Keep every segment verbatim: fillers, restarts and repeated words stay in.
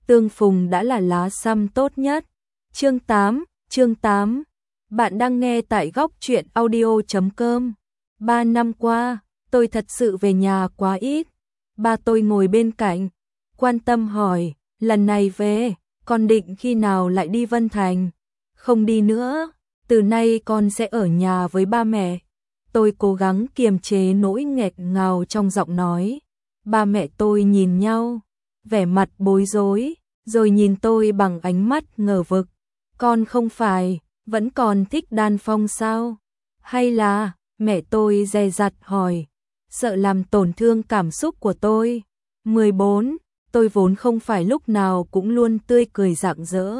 tương phùng đã là lá xăm tốt nhất. Chương tám, chương tám. Bạn đang nghe tại góc truyện audio chấm com. Ba năm qua, tôi thật sự về nhà quá ít. Ba tôi ngồi bên cạnh, quan tâm hỏi, lần này về, con định khi nào lại đi Vân Thành? Không đi nữa, từ nay con sẽ ở nhà với ba mẹ. Tôi cố gắng kiềm chế nỗi nghẹt ngào trong giọng nói. Ba mẹ tôi nhìn nhau, vẻ mặt bối rối, rồi nhìn tôi bằng ánh mắt ngờ vực. Con không phải vẫn còn thích Đan Phong sao? Hay là, mẹ tôi dè dặt hỏi, sợ làm tổn thương cảm xúc của tôi. mười bốn, tôi vốn không phải lúc nào cũng luôn tươi cười rạng rỡ,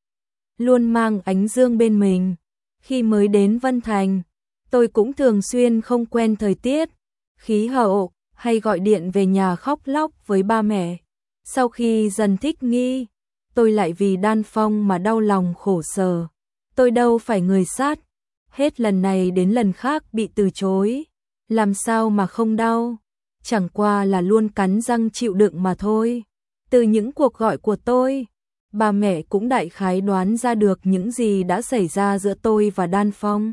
luôn mang ánh dương bên mình. Khi mới đến Vân Thành, tôi cũng thường xuyên không quen thời tiết, khí hậu, hay gọi điện về nhà khóc lóc với ba mẹ. Sau khi dần thích nghi, tôi lại vì Đan Phong mà đau lòng khổ sở. Tôi đâu phải người sát, hết lần này đến lần khác bị từ chối, làm sao mà không đau, chẳng qua là luôn cắn răng chịu đựng mà thôi. Từ những cuộc gọi của tôi, ba mẹ cũng đại khái đoán ra được những gì đã xảy ra giữa tôi và Đan Phong.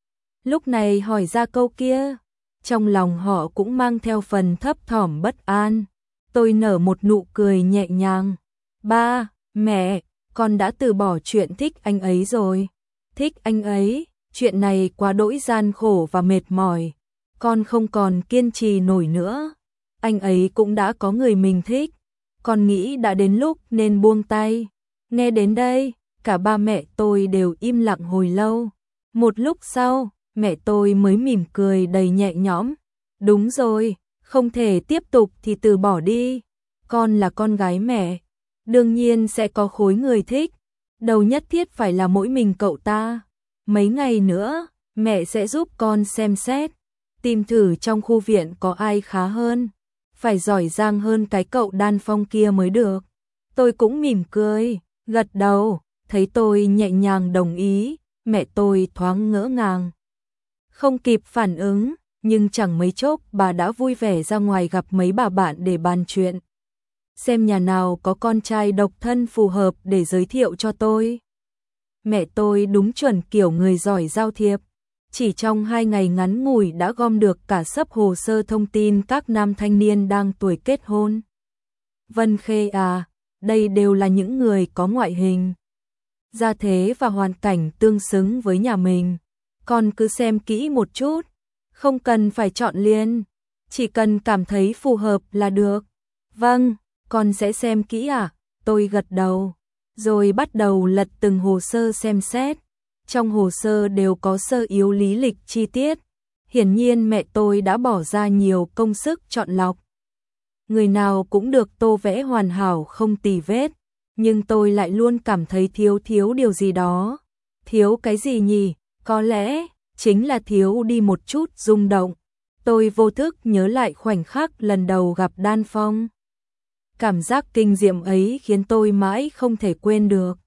Lúc này hỏi ra câu kia, trong lòng họ cũng mang theo phần thấp thỏm bất an. Tôi nở một nụ cười nhẹ nhàng. Ba, mẹ, con đã từ bỏ chuyện thích anh ấy rồi. Thích anh ấy, chuyện này quá đỗi gian khổ và mệt mỏi. Con không còn kiên trì nổi nữa. Anh ấy cũng đã có người mình thích. Con nghĩ đã đến lúc nên buông tay. Nghe đến đây, cả ba mẹ tôi đều im lặng hồi lâu. Một lúc sau, mẹ tôi mới mỉm cười đầy nhẹ nhõm. Đúng rồi, không thể tiếp tục thì từ bỏ đi. Con là con gái mẹ, đương nhiên sẽ có khối người thích. Đâu nhất thiết phải là mỗi mình cậu ta. Mấy ngày nữa, mẹ sẽ giúp con xem xét, tìm thử trong khu viện có ai khá hơn. Phải giỏi giang hơn cái cậu Đan Phong kia mới được. Tôi cũng mỉm cười, gật đầu, thấy tôi nhẹ nhàng đồng ý, mẹ tôi thoáng ngỡ ngàng. Không kịp phản ứng, nhưng chẳng mấy chốc bà đã vui vẻ ra ngoài gặp mấy bà bạn để bàn chuyện. Xem nhà nào có con trai độc thân phù hợp để giới thiệu cho tôi. Mẹ tôi đúng chuẩn kiểu người giỏi giao thiệp. Chỉ trong hai ngày ngắn ngủi đã gom được cả xấp hồ sơ thông tin các nam thanh niên đang tuổi kết hôn. Vân Khê à, đây đều là những người có ngoại hình, gia thế và hoàn cảnh tương xứng với nhà mình. Con cứ xem kỹ một chút, không cần phải chọn liền, chỉ cần cảm thấy phù hợp là được. Vâng, con sẽ xem kỹ à? Tôi gật đầu, rồi bắt đầu lật từng hồ sơ xem xét. Trong hồ sơ đều có sơ yếu lý lịch chi tiết. Hiển nhiên mẹ tôi đã bỏ ra nhiều công sức chọn lọc. Người nào cũng được tô vẽ hoàn hảo không tì vết, nhưng tôi lại luôn cảm thấy thiếu thiếu điều gì đó. Thiếu cái gì nhỉ? Có lẽ chính là thiếu đi một chút rung động. Tôi vô thức nhớ lại khoảnh khắc lần đầu gặp Đan Phong. Cảm giác kinh diệm ấy khiến tôi mãi không thể quên được.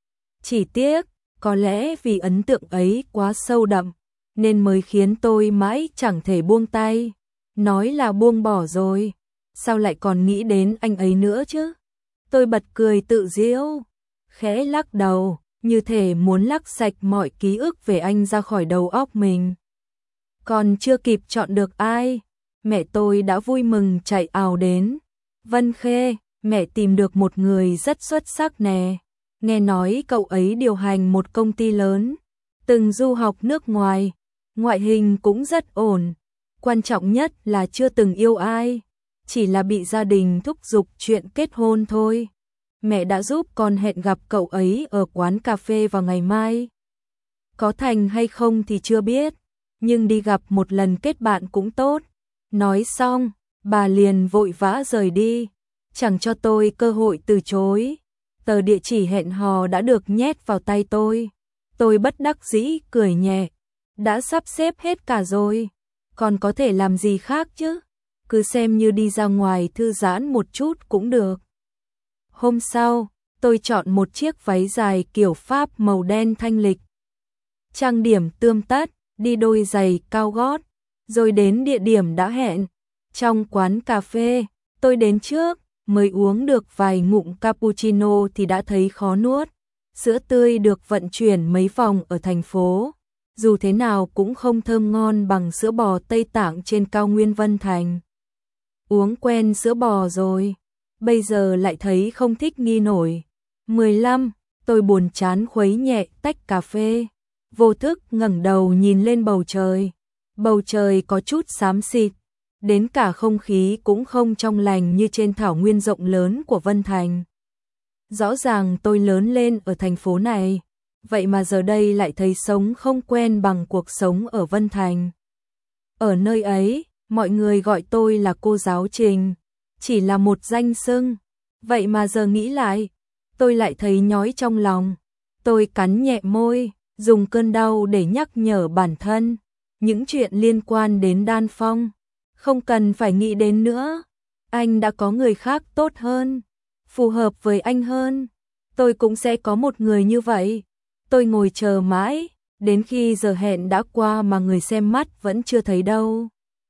Chỉ tiếc, có lẽ vì ấn tượng ấy quá sâu đậm, nên mới khiến tôi mãi chẳng thể buông tay. Nói là buông bỏ rồi, sao lại còn nghĩ đến anh ấy nữa chứ? Tôi bật cười tự giễu, khẽ lắc đầu, như thể muốn lắc sạch mọi ký ức về anh ra khỏi đầu óc mình. Còn chưa kịp chọn được ai, mẹ tôi đã vui mừng chạy ào đến. Vân Khê, mẹ tìm được một người rất xuất sắc nè. Nghe nói cậu ấy điều hành một công ty lớn, từng du học nước ngoài, ngoại hình cũng rất ổn. Quan trọng nhất là chưa từng yêu ai, chỉ là bị gia đình thúc giục chuyện kết hôn thôi. Mẹ đã giúp con hẹn gặp cậu ấy ở quán cà phê vào ngày mai. Có thành hay không thì chưa biết, nhưng đi gặp một lần kết bạn cũng tốt. Nói xong, bà liền vội vã rời đi, chẳng cho tôi cơ hội từ chối. Tờ địa chỉ hẹn hò đã được nhét vào tay tôi. Tôi bất đắc dĩ cười nhẹ. Đã sắp xếp hết cả rồi, còn có thể làm gì khác chứ? Cứ xem như đi ra ngoài thư giãn một chút cũng được. Hôm sau, tôi chọn một chiếc váy dài kiểu Pháp màu đen thanh lịch. Trang điểm tươm tất, đi đôi giày cao gót, rồi đến địa điểm đã hẹn. Trong quán cà phê, tôi đến trước, mới uống được vài ngụm cappuccino thì đã thấy khó nuốt. Sữa tươi được vận chuyển mấy vòng ở thành phố, dù thế nào cũng không thơm ngon bằng sữa bò Tây Tạng trên cao nguyên Vân Thành. Uống quen sữa bò rồi, bây giờ lại thấy không thích nghi nổi. mười lăm, tôi buồn chán khuấy nhẹ tách cà phê, vô thức ngẩng đầu nhìn lên bầu trời. Bầu trời có chút xám xịt, đến cả không khí cũng không trong lành như trên thảo nguyên rộng lớn của Vân Thành. Rõ ràng tôi lớn lên ở thành phố này, vậy mà giờ đây lại thấy sống không quen bằng cuộc sống ở Vân Thành. Ở nơi ấy, mọi người gọi tôi là cô giáo Trình, chỉ là một danh xưng, vậy mà giờ nghĩ lại, tôi lại thấy nhói trong lòng. Tôi cắn nhẹ môi, dùng cơn đau để nhắc nhở bản thân, những chuyện liên quan đến Đan Phong, không cần phải nghĩ đến nữa. Anh đã có người khác tốt hơn, phù hợp với anh hơn. Tôi cũng sẽ có một người như vậy. Tôi ngồi chờ mãi, đến khi giờ hẹn đã qua mà người xem mắt vẫn chưa thấy đâu.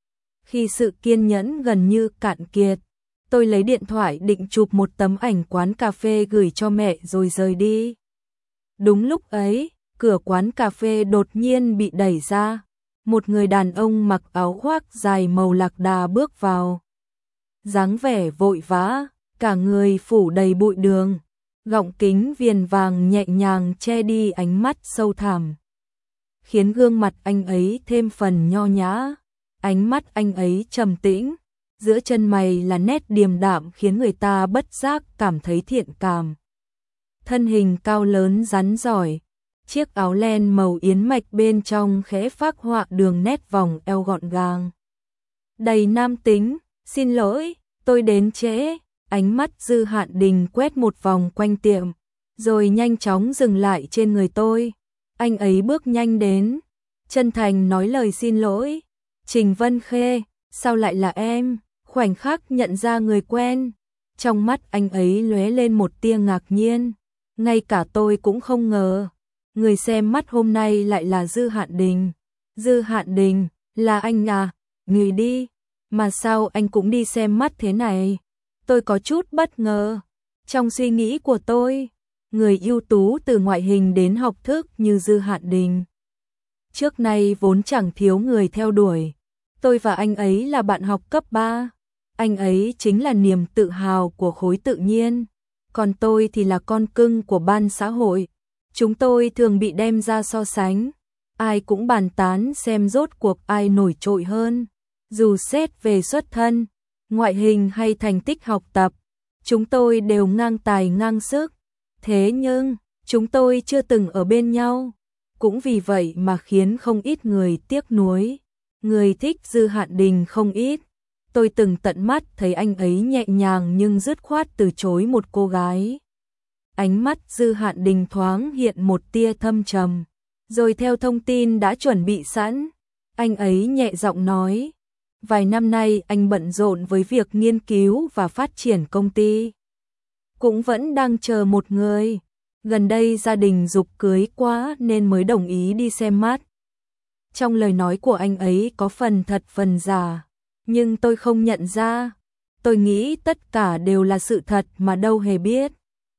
Khi sự kiên nhẫn gần như cạn kiệt, tôi lấy điện thoại định chụp một tấm ảnh quán cà phê gửi cho mẹ rồi rời đi. Đúng lúc ấy, cửa quán cà phê đột nhiên bị đẩy ra. Một người đàn ông mặc áo khoác dài màu lạc đà bước vào. Dáng vẻ vội vã, cả người phủ đầy bụi đường, gọng kính viền vàng nhẹ nhàng che đi ánh mắt sâu thẳm, khiến gương mặt anh ấy thêm phần nho nhã. Ánh mắt anh ấy trầm tĩnh, giữa chân mày là nét điềm đạm khiến người ta bất giác cảm thấy thiện cảm. Thân hình cao lớn rắn giỏi, chiếc áo len màu yến mạch bên trong khẽ phác họa đường nét vòng eo gọn gàng. Đầy nam tính, xin lỗi, tôi đến trễ. Ánh mắt Dư Hạn Đình quét một vòng quanh tiệm, rồi nhanh chóng dừng lại trên người tôi. Anh ấy bước nhanh đến, chân thành nói lời xin lỗi. Trình Vân Khê, sao lại là em? Khoảnh khắc nhận ra người quen, trong mắt anh ấy lóe lên một tia ngạc nhiên. Ngay cả tôi cũng không ngờ, người xem mắt hôm nay lại là Dư Hạn Đình. Dư Hạn Đình, là anh à? Người đi, mà sao anh cũng đi xem mắt thế này? Tôi có chút bất ngờ. Trong suy nghĩ của tôi, người ưu tú từ ngoại hình đến học thức như Dư Hạn Đình, trước nay vốn chẳng thiếu người theo đuổi. Tôi và anh ấy là bạn học cấp ba. Anh ấy chính là niềm tự hào của khối tự nhiên, còn tôi thì là con cưng của ban xã hội. Chúng tôi thường bị đem ra so sánh, ai cũng bàn tán xem rốt cuộc ai nổi trội hơn. Dù xét về xuất thân, ngoại hình hay thành tích học tập, chúng tôi đều ngang tài ngang sức. Thế nhưng, chúng tôi chưa từng ở bên nhau, cũng vì vậy mà khiến không ít người tiếc nuối. Người thích Dư Hạn Đình không ít. Tôi từng tận mắt thấy anh ấy nhẹ nhàng nhưng dứt khoát từ chối một cô gái. Ánh mắt Dư Hạn Đình thoáng hiện một tia thâm trầm, rồi theo thông tin đã chuẩn bị sẵn, anh ấy nhẹ giọng nói, vài năm nay anh bận rộn với việc nghiên cứu và phát triển công ty, cũng vẫn đang chờ một người. Gần đây gia đình giục cưới quá nên mới đồng ý đi xem mắt. Trong lời nói của anh ấy có phần thật phần giả, nhưng tôi không nhận ra. Tôi nghĩ tất cả đều là sự thật mà đâu hề biết.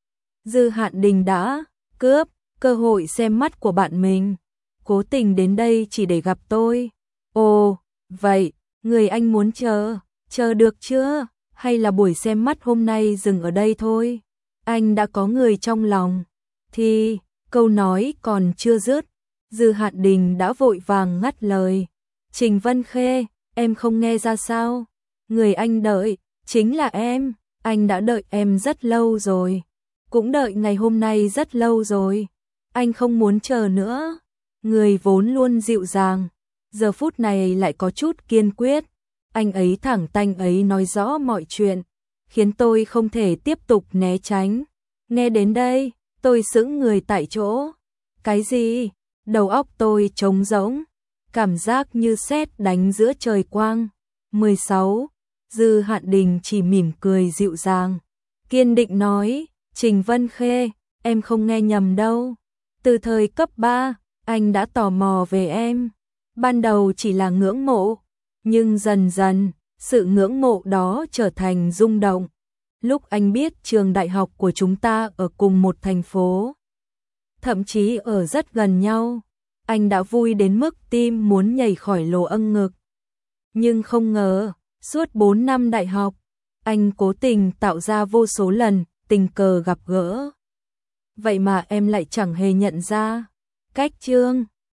Dư Hạn Đình đã cướp cơ hội xem mắt của bạn mình, cố tình đến đây chỉ để gặp tôi. Ồ, vậy, người anh muốn chờ, chờ được chưa? Hay là buổi xem mắt hôm nay dừng ở đây thôi? Anh đã có người trong lòng. Thì, câu nói còn chưa dứt, Dư Hạn Đình đã vội vàng ngắt lời. Trình Vân Khê, em không nghe ra sao? Người anh đợi, chính là em. Anh đã đợi em rất lâu rồi. Cũng đợi ngày hôm nay rất lâu rồi. Anh không muốn chờ nữa. Người vốn luôn dịu dàng, giờ phút này lại có chút kiên quyết. Anh ấy thẳng tanh ấy nói rõ mọi chuyện, khiến tôi không thể tiếp tục né tránh. Nghe đến đây, tôi sững người tại chỗ. Cái gì? Đầu óc tôi trống rỗng, cảm giác như sét đánh giữa trời quang. mười sáu. Dư Hạn Đình chỉ mỉm cười dịu dàng, kiên định nói, Trình Vân Khê, em không nghe nhầm đâu. Từ thời cấp ba, anh đã tò mò về em. Ban đầu chỉ là ngưỡng mộ, nhưng dần dần, sự ngưỡng mộ đó trở thành rung động. Lúc anh biết trường đại học của chúng ta ở cùng một thành phố, thậm chí ở rất gần nhau, anh đã vui đến mức tim muốn nhảy khỏi lỗ âng ngực. Nhưng không ngờ, suốt bốn năm đại học, anh cố tình tạo ra vô số lần tình cờ gặp gỡ. Vậy mà em lại chẳng hề nhận ra. Cách chương